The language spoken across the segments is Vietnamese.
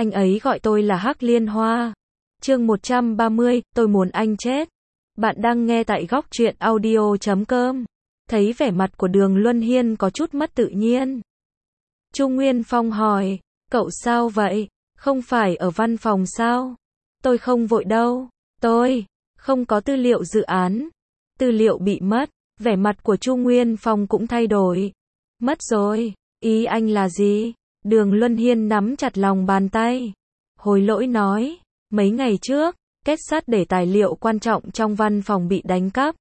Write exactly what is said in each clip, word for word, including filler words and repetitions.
Anh ấy gọi tôi là Hắc Liên Hoa. Chương một trăm ba mươi, tôi muốn anh chết. Bạn đang nghe tại góc truyện audio chấm com. Thấy vẻ mặt của Đường Luân Hiên có chút mất tự nhiên. Chu Nguyên Phong hỏi, cậu sao vậy? Không phải ở văn phòng sao? Tôi không vội đâu. Tôi không có tư liệu dự án. Tư liệu bị mất. Vẻ mặt của Chu Nguyên Phong cũng thay đổi. Mất rồi. Ý anh là gì? Đường Luân Hiên nắm chặt lòng bàn tay. Hối lỗi nói, mấy ngày trước, kết sắt để tài liệu quan trọng trong văn phòng bị đánh cắp.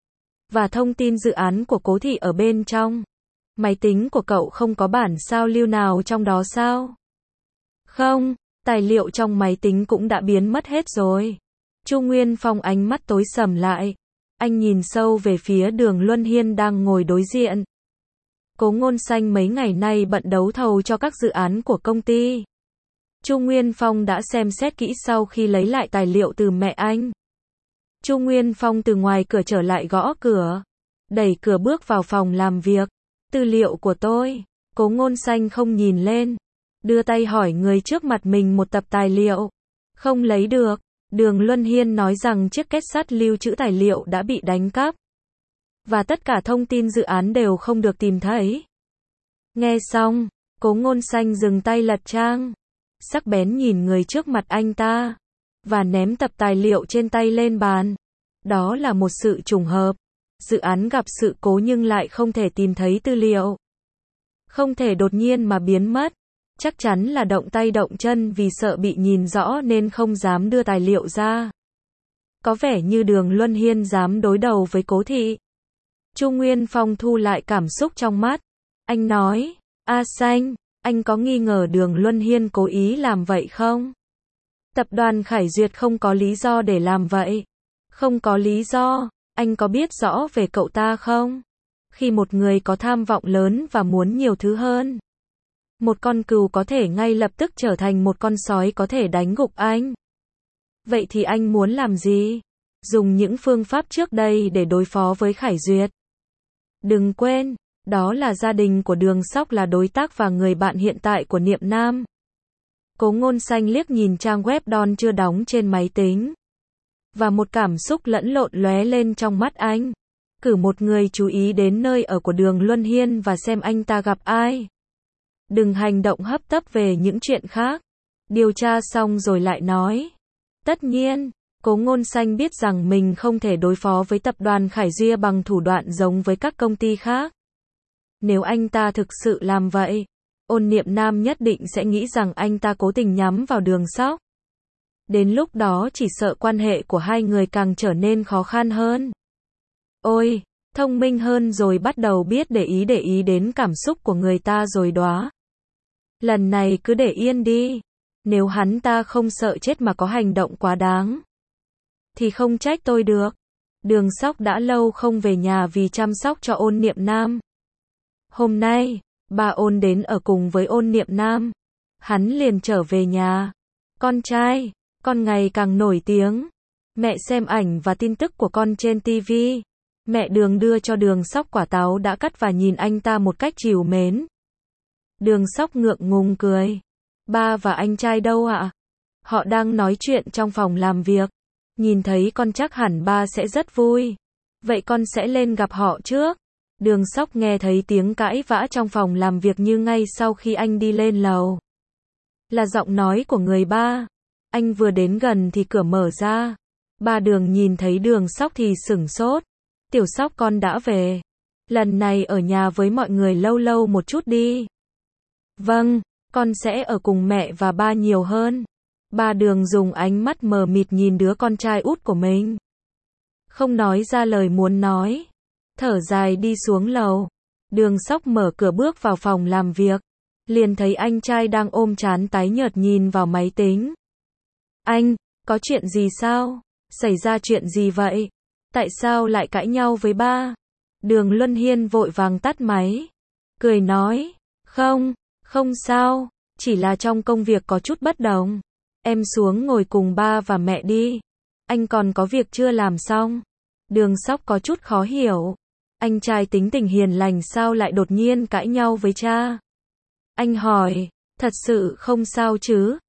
Và thông tin dự án của Cố Thị ở bên trong. Máy tính của cậu không có bản sao lưu nào trong đó sao? Không, tài liệu trong máy tính cũng đã biến mất hết rồi. Chu Nguyên Phong ánh mắt tối sầm lại. Anh nhìn sâu về phía Đường Luân Hiên đang ngồi đối diện. Cố Ngôn Xanh mấy ngày nay bận đấu thầu cho các dự án của công ty. Chu Nguyên Phong đã xem xét kỹ sau khi lấy lại tài liệu từ mẹ anh. Chu Nguyên Phong từ ngoài cửa trở lại gõ cửa. Đẩy cửa bước vào phòng làm việc. Tư liệu của tôi. Cố Ngôn Xanh không nhìn lên. Đưa tay hỏi người trước mặt mình một tập tài liệu. Không lấy được. Đường Luân Hiên nói rằng chiếc két sắt lưu trữ tài liệu đã bị đánh cắp. Và tất cả thông tin dự án đều không được tìm thấy. Nghe xong, Cố Ngôn Xanh dừng tay lật trang. Sắc bén nhìn người trước mặt anh ta. Và ném tập tài liệu trên tay lên bàn. Đó là một sự trùng hợp. Dự án gặp sự cố nhưng lại không thể tìm thấy tư liệu. Không thể đột nhiên mà biến mất. Chắc chắn là động tay động chân vì sợ bị nhìn rõ nên không dám đưa tài liệu ra. Có vẻ như Đường Luân Hiên dám đối đầu với Cố Thị. Chu Nguyên Phong thu lại cảm xúc trong mắt. Anh nói, A Xanh, anh có nghi ngờ Đường Luân Hiên cố ý làm vậy không? Tập đoàn Khải Duyệt không có lý do để làm vậy. Không có lý do, anh có biết rõ về cậu ta không? Khi một người có tham vọng lớn và muốn nhiều thứ hơn, một con cừu có thể ngay lập tức trở thành một con sói có thể đánh gục anh. Vậy thì anh muốn làm gì? Dùng những phương pháp trước đây để đối phó với Khải Duyệt. Đừng quên, đó là gia đình của Đường Sóc, là đối tác và người bạn hiện tại của Niệm Nam. Cố Ngôn Xanh liếc nhìn trang web Don chưa đóng trên máy tính. Và một cảm xúc lẫn lộn lóe lên trong mắt anh. Cử một người chú ý đến nơi ở của Đường Luân Hiên và xem anh ta gặp ai. Đừng hành động hấp tấp về những chuyện khác. Điều tra xong rồi lại nói. Tất nhiên, Cố Ngôn Xanh biết rằng mình không thể đối phó với tập đoàn Khải Duyệt bằng thủ đoạn giống với các công ty khác. Nếu anh ta thực sự làm vậy, Ôn Niệm Nam nhất định sẽ nghĩ rằng anh ta cố tình nhắm vào Đường Sóc. Đến lúc đó chỉ sợ quan hệ của hai người càng trở nên khó khăn hơn. Ôi, thông minh hơn rồi, bắt đầu biết để ý để ý đến cảm xúc của người ta rồi đó. Lần này cứ để yên đi. Nếu hắn ta không sợ chết mà có hành động quá đáng, thì không trách tôi được. Đường Sóc đã lâu không về nhà vì chăm sóc cho Ôn Niệm Nam. Hôm nay, bà Ôn đến ở cùng với Ôn Niệm Nam. Hắn liền trở về nhà. Con trai, con ngày càng nổi tiếng. Mẹ xem ảnh và tin tức của con trên ti vi. Mẹ Đường đưa cho Đường Sóc quả táo đã cắt và nhìn anh ta một cách trìu mến. Đường Sóc ngượng ngùng cười. Ba và anh trai đâu ạ? Họ đang nói chuyện trong phòng làm việc. Nhìn thấy con chắc hẳn ba sẽ rất vui. Vậy con sẽ lên gặp họ trước. Đường Sóc nghe thấy tiếng cãi vã trong phòng làm việc như ngay sau khi anh đi lên lầu. Là giọng nói của người ba. Anh vừa đến gần thì cửa mở ra. Ba Đường nhìn thấy Đường Sóc thì sửng sốt. Tiểu Sóc, con đã về. Lần này ở nhà với mọi người lâu lâu một chút đi. Vâng, con sẽ ở cùng mẹ và ba nhiều hơn. Ba Đường dùng ánh mắt mờ mịt nhìn đứa con trai út của mình. Không nói ra lời muốn nói. Thở dài đi xuống lầu. Đường Sóc mở cửa bước vào phòng làm việc. Liền thấy anh trai đang ôm trán tái nhợt nhìn vào máy tính. Anh, có chuyện gì sao? Xảy ra chuyện gì vậy? Tại sao lại cãi nhau với ba? Đường Luân Hiên vội vàng tắt máy. Cười nói, không, không sao, chỉ là trong công việc có chút bất đồng. Em xuống ngồi cùng ba và mẹ đi. Anh còn có việc chưa làm xong. Đường Sóc có chút khó hiểu. Anh trai tính tình hiền lành sao lại đột nhiên cãi nhau với cha? Anh hỏi, thật sự không sao chứ?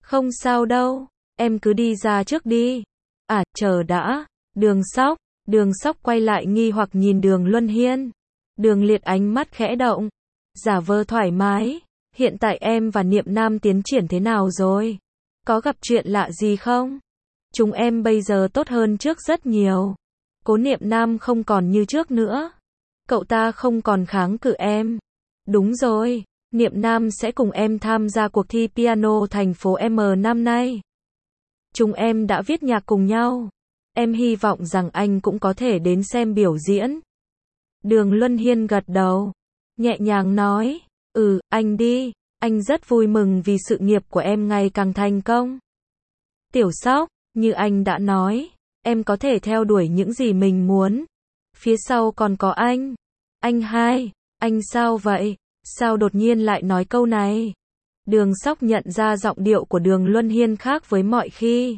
Không sao đâu, em cứ đi ra trước đi. À, chờ đã. Đường Sóc, Đường Sóc quay lại nghi hoặc nhìn Đường Luân Hiên. Đường Liệt ánh mắt khẽ động, giả vờ thoải mái. Hiện tại em và Niệm Nam tiến triển thế nào rồi? Có gặp chuyện lạ gì không? Chúng em bây giờ tốt hơn trước rất nhiều. Cố Niệm Nam không còn như trước nữa. Cậu ta không còn kháng cự em. Đúng rồi, Niệm Nam sẽ cùng em tham gia cuộc thi piano thành phố M năm nay. Chúng em đã viết nhạc cùng nhau. Em hy vọng rằng anh cũng có thể đến xem biểu diễn. Đường Luân Hiên gật đầu, nhẹ nhàng nói, ừ, anh đi, anh rất vui mừng vì sự nghiệp của em ngày càng thành công. Tiểu Sóc, như anh đã nói, em có thể theo đuổi những gì mình muốn. Phía sau còn có anh. Anh hai, anh sao vậy? Sao đột nhiên lại nói câu này? Đường Sóc nhận ra giọng điệu của Đường Luân Hiên khác với mọi khi.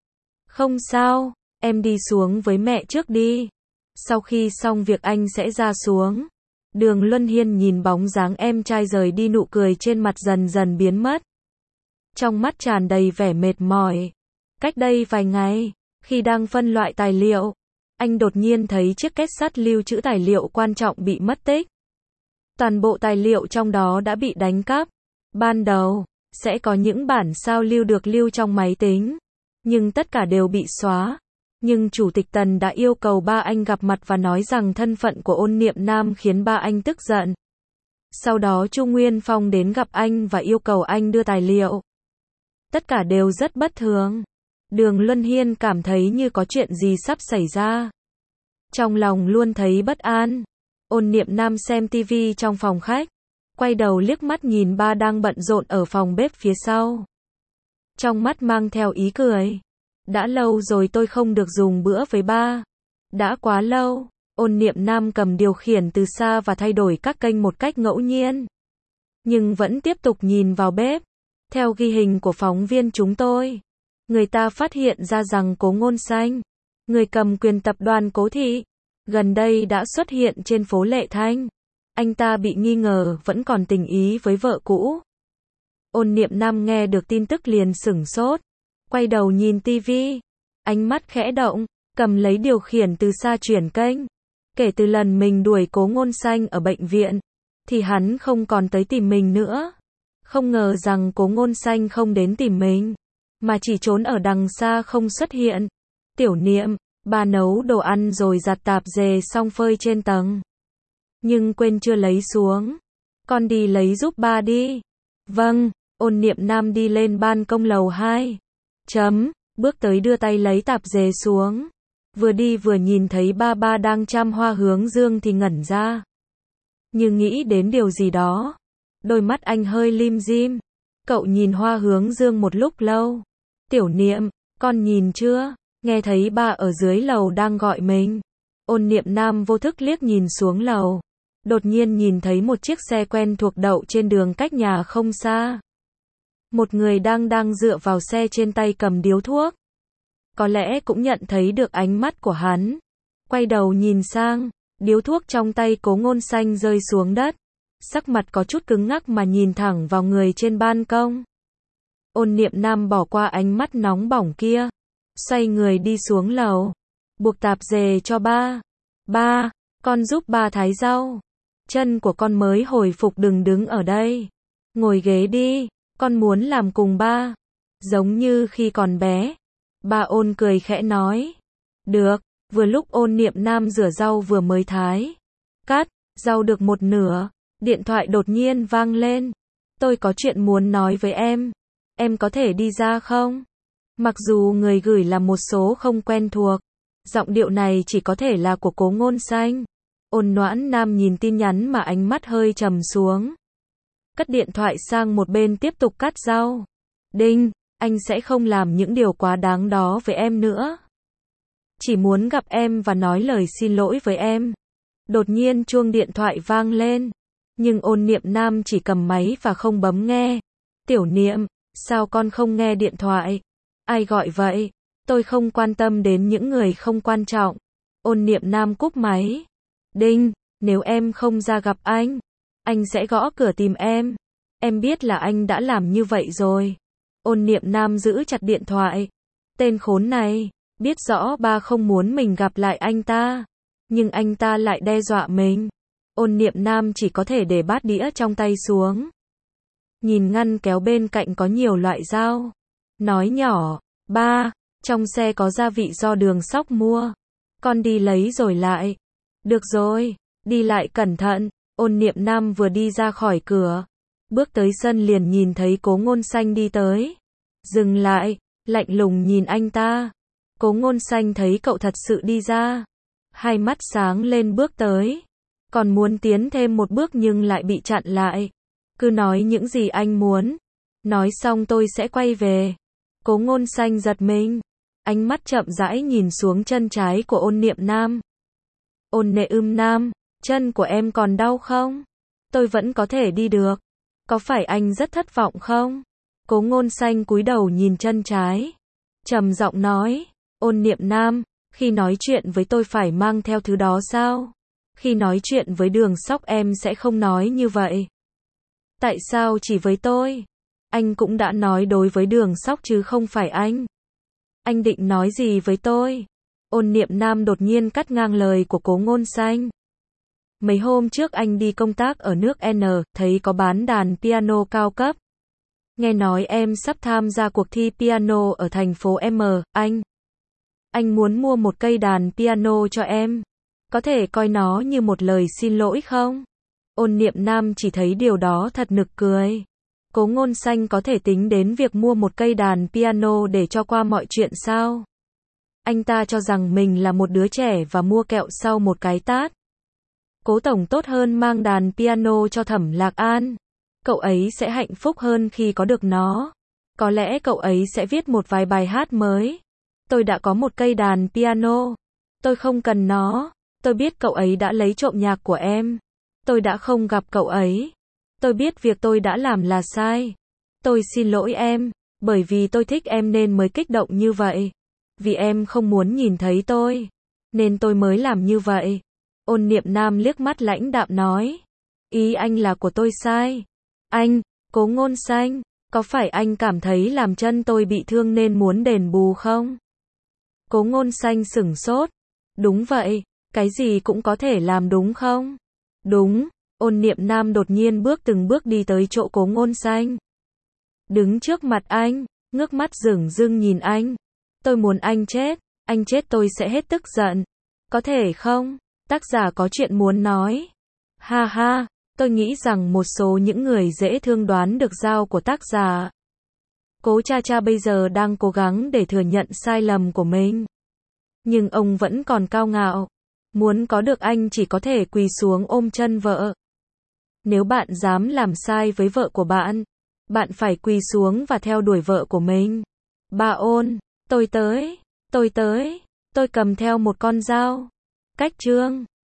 Không sao, em đi xuống với mẹ trước đi. Sau khi xong việc anh sẽ ra xuống. Đường Luân Hiên nhìn bóng dáng em trai rời đi, nụ cười trên mặt dần dần biến mất. Trong mắt tràn đầy vẻ mệt mỏi. Cách đây vài ngày, khi đang phân loại tài liệu, anh đột nhiên thấy chiếc két sắt lưu trữ tài liệu quan trọng bị mất tích. Toàn bộ tài liệu trong đó đã bị đánh cắp. Ban đầu, sẽ có những bản sao lưu được lưu trong máy tính, nhưng tất cả đều bị xóa. Nhưng Chủ tịch Tần đã yêu cầu ba anh gặp mặt và nói rằng thân phận của Ôn Niệm Nam khiến ba anh tức giận. Sau đó Chu Nguyên Phong đến gặp anh và yêu cầu anh đưa tài liệu. Tất cả đều rất bất thường. Đường Luân Hiên cảm thấy như có chuyện gì sắp xảy ra. Trong lòng luôn thấy bất an. Ôn Niệm Nam xem tivi trong phòng khách, quay đầu liếc mắt nhìn ba đang bận rộn ở phòng bếp phía sau. Trong mắt mang theo ý cười. Đã lâu rồi tôi không được dùng bữa với ba. Đã quá lâu. Ôn Niệm Nam cầm điều khiển từ xa và thay đổi các kênh một cách ngẫu nhiên. Nhưng vẫn tiếp tục nhìn vào bếp. Theo ghi hình của phóng viên chúng tôi, người ta phát hiện ra rằng Cố Ngôn Xanh, người cầm quyền tập đoàn Cố Thị, gần đây đã xuất hiện trên phố Lệ Thanh. Anh ta bị nghi ngờ vẫn còn tình ý với vợ cũ. Ôn Niệm Nam nghe được tin tức liền sửng sốt, quay đầu nhìn tivi, ánh mắt khẽ động, cầm lấy điều khiển từ xa chuyển kênh. Kể từ lần mình đuổi Cố Ngôn Xanh ở bệnh viện, thì hắn không còn tới tìm mình nữa. Không ngờ rằng Cố Ngôn Xanh không đến tìm mình, mà chỉ trốn ở đằng xa không xuất hiện. Tiểu Niệm, bà nấu đồ ăn rồi giặt tạp dề xong phơi trên tầng. Nhưng quên chưa lấy xuống. Con đi lấy giúp ba đi. Vâng, Ôn Niệm Nam đi lên ban công lầu hai. Chấm, bước tới đưa tay lấy tạp dề xuống. Vừa đi vừa nhìn thấy ba ba đang chăm hoa hướng dương thì ngẩn ra. Như nghĩ đến điều gì đó. Đôi mắt anh hơi lim dim. Cậu nhìn hoa hướng dương một lúc lâu. Tiểu Niệm, con nhìn chưa? Nghe thấy ba ở dưới lầu đang gọi mình. Ôn Niệm Nam vô thức liếc nhìn xuống lầu. Đột nhiên nhìn thấy một chiếc xe quen thuộc đậu trên đường cách nhà không xa. Một người đang đang dựa vào xe, trên tay cầm điếu thuốc. Có lẽ cũng nhận thấy được ánh mắt của hắn. Quay đầu nhìn sang, điếu thuốc trong tay Cố Ngôn Xanh rơi xuống đất. Sắc mặt có chút cứng ngắc mà nhìn thẳng vào người trên ban công. Ôn Niệm Nam bỏ qua ánh mắt nóng bỏng kia, xoay người đi xuống lầu, buộc tạp dề cho ba. Ba, con giúp ba thái rau. Chân của con mới hồi phục, đừng đứng ở đây. Ngồi ghế đi, con muốn làm cùng ba. Giống như khi còn bé. Ba Ôn cười khẽ nói. Được, vừa lúc Ôn Niệm Nam rửa rau vừa mới thái. Cắt, rau được một nửa, điện thoại đột nhiên vang lên. Tôi có chuyện muốn nói với em. Em có thể đi ra không? Mặc dù người gửi là một số không quen thuộc, giọng điệu này chỉ có thể là của Cố Ngôn Xanh. Ôn Noãn Nam nhìn tin nhắn mà ánh mắt hơi trầm xuống. Cất điện thoại sang một bên tiếp tục cắt rau. Đinh, anh sẽ không làm những điều quá đáng đó với em nữa. Chỉ muốn gặp em và nói lời xin lỗi với em. Đột nhiên chuông điện thoại vang lên. Nhưng Ôn Niệm Nam chỉ cầm máy và không bấm nghe. Tiểu Niệm, sao con không nghe điện thoại? Ai gọi vậy? Tôi không quan tâm đến những người không quan trọng. Ôn Niệm Nam cúp máy. Đinh, nếu em không ra gặp anh, anh sẽ gõ cửa tìm em. Em biết là anh đã làm như vậy rồi. Ôn Niệm Nam giữ chặt điện thoại. Tên khốn này, biết rõ ba không muốn mình gặp lại anh ta, nhưng anh ta lại đe dọa mình. Ôn Niệm Nam chỉ có thể để bát đĩa trong tay xuống. Nhìn ngăn kéo bên cạnh có nhiều loại dao. Nói nhỏ, ba, trong xe có gia vị do Đường Sóc mua. Con đi lấy rồi lại. Được rồi, đi lại cẩn thận. Ôn Niệm Nam vừa đi ra khỏi cửa. Bước tới sân liền nhìn thấy Cố Ngôn Xanh đi tới. Dừng lại, lạnh lùng nhìn anh ta. Cố Ngôn Xanh thấy cậu thật sự đi ra. Hai mắt sáng lên bước tới. Còn muốn tiến thêm một bước nhưng lại bị chặn lại. Cứ nói những gì anh muốn. Nói xong tôi sẽ quay về. Cố Ngôn Xanh giật mình. Ánh mắt chậm rãi nhìn xuống chân trái của Ôn Niệm Nam. Ôn Niệm Nam, chân của em còn đau không? Tôi vẫn có thể đi được. Có phải anh rất thất vọng không? Cố Ngôn Xanh cúi đầu nhìn chân trái. Trầm giọng nói. Ôn Niệm Nam, khi nói chuyện với tôi phải mang theo thứ đó sao? Khi nói chuyện với Đường Sóc em sẽ không nói như vậy. Tại sao chỉ với tôi? Anh cũng đã nói đối với Đường Sóc chứ không phải anh. Anh định nói gì với tôi? Ôn Niệm Nam đột nhiên cắt ngang lời của Cố Ngôn Xanh. Mấy hôm trước anh đi công tác ở nước N, thấy có bán đàn piano cao cấp. Nghe nói em sắp tham gia cuộc thi piano ở thành phố M, anh. Anh muốn mua một cây đàn piano cho em. Có thể coi nó như một lời xin lỗi không? Ôn Niệm Nam chỉ thấy điều đó thật nực cười. Cố Ngôn Xanh có thể tính đến việc mua một cây đàn piano để cho qua mọi chuyện sao? Anh ta cho rằng mình là một đứa trẻ và mua kẹo sau một cái tát. Cố tổng tốt hơn mang đàn piano cho Thẩm Lạc An. Cậu ấy sẽ hạnh phúc hơn khi có được nó. Có lẽ cậu ấy sẽ viết một vài bài hát mới. Tôi đã có một cây đàn piano. Tôi không cần nó. Tôi biết cậu ấy đã lấy trộm nhạc của em. Tôi đã không gặp cậu ấy. Tôi biết việc tôi đã làm là sai. Tôi xin lỗi em, bởi vì tôi thích em nên mới kích động như vậy. Vì em không muốn nhìn thấy tôi, nên tôi mới làm như vậy. Ôn Niệm Nam liếc mắt lãnh đạm nói. Ý anh là của tôi sai. Anh, Cố Ngôn Xanh, có phải anh cảm thấy làm chân tôi bị thương nên muốn đền bù không? Cố Ngôn Xanh sửng sốt. Đúng vậy, cái gì cũng có thể làm đúng không? Đúng. Ôn Niệm Nam đột nhiên bước từng bước đi tới chỗ Cố Ngôn Xanh. Đứng trước mặt anh, ngước mắt dửng dưng nhìn anh. Tôi muốn anh chết, anh chết tôi sẽ hết tức giận. Có thể không? Tác giả có chuyện muốn nói. Ha ha, tôi nghĩ rằng một số những người dễ thương đoán được dao của tác giả. Cố cha cha bây giờ đang cố gắng để thừa nhận sai lầm của mình. Nhưng ông vẫn còn cao ngạo. Muốn có được anh chỉ có thể quỳ xuống ôm chân vợ. Nếu bạn dám làm sai với vợ của bạn, bạn phải quỳ xuống và theo đuổi vợ của mình. Bà Ôn, tôi tới, tôi tới, tôi cầm theo một con dao. Cách chương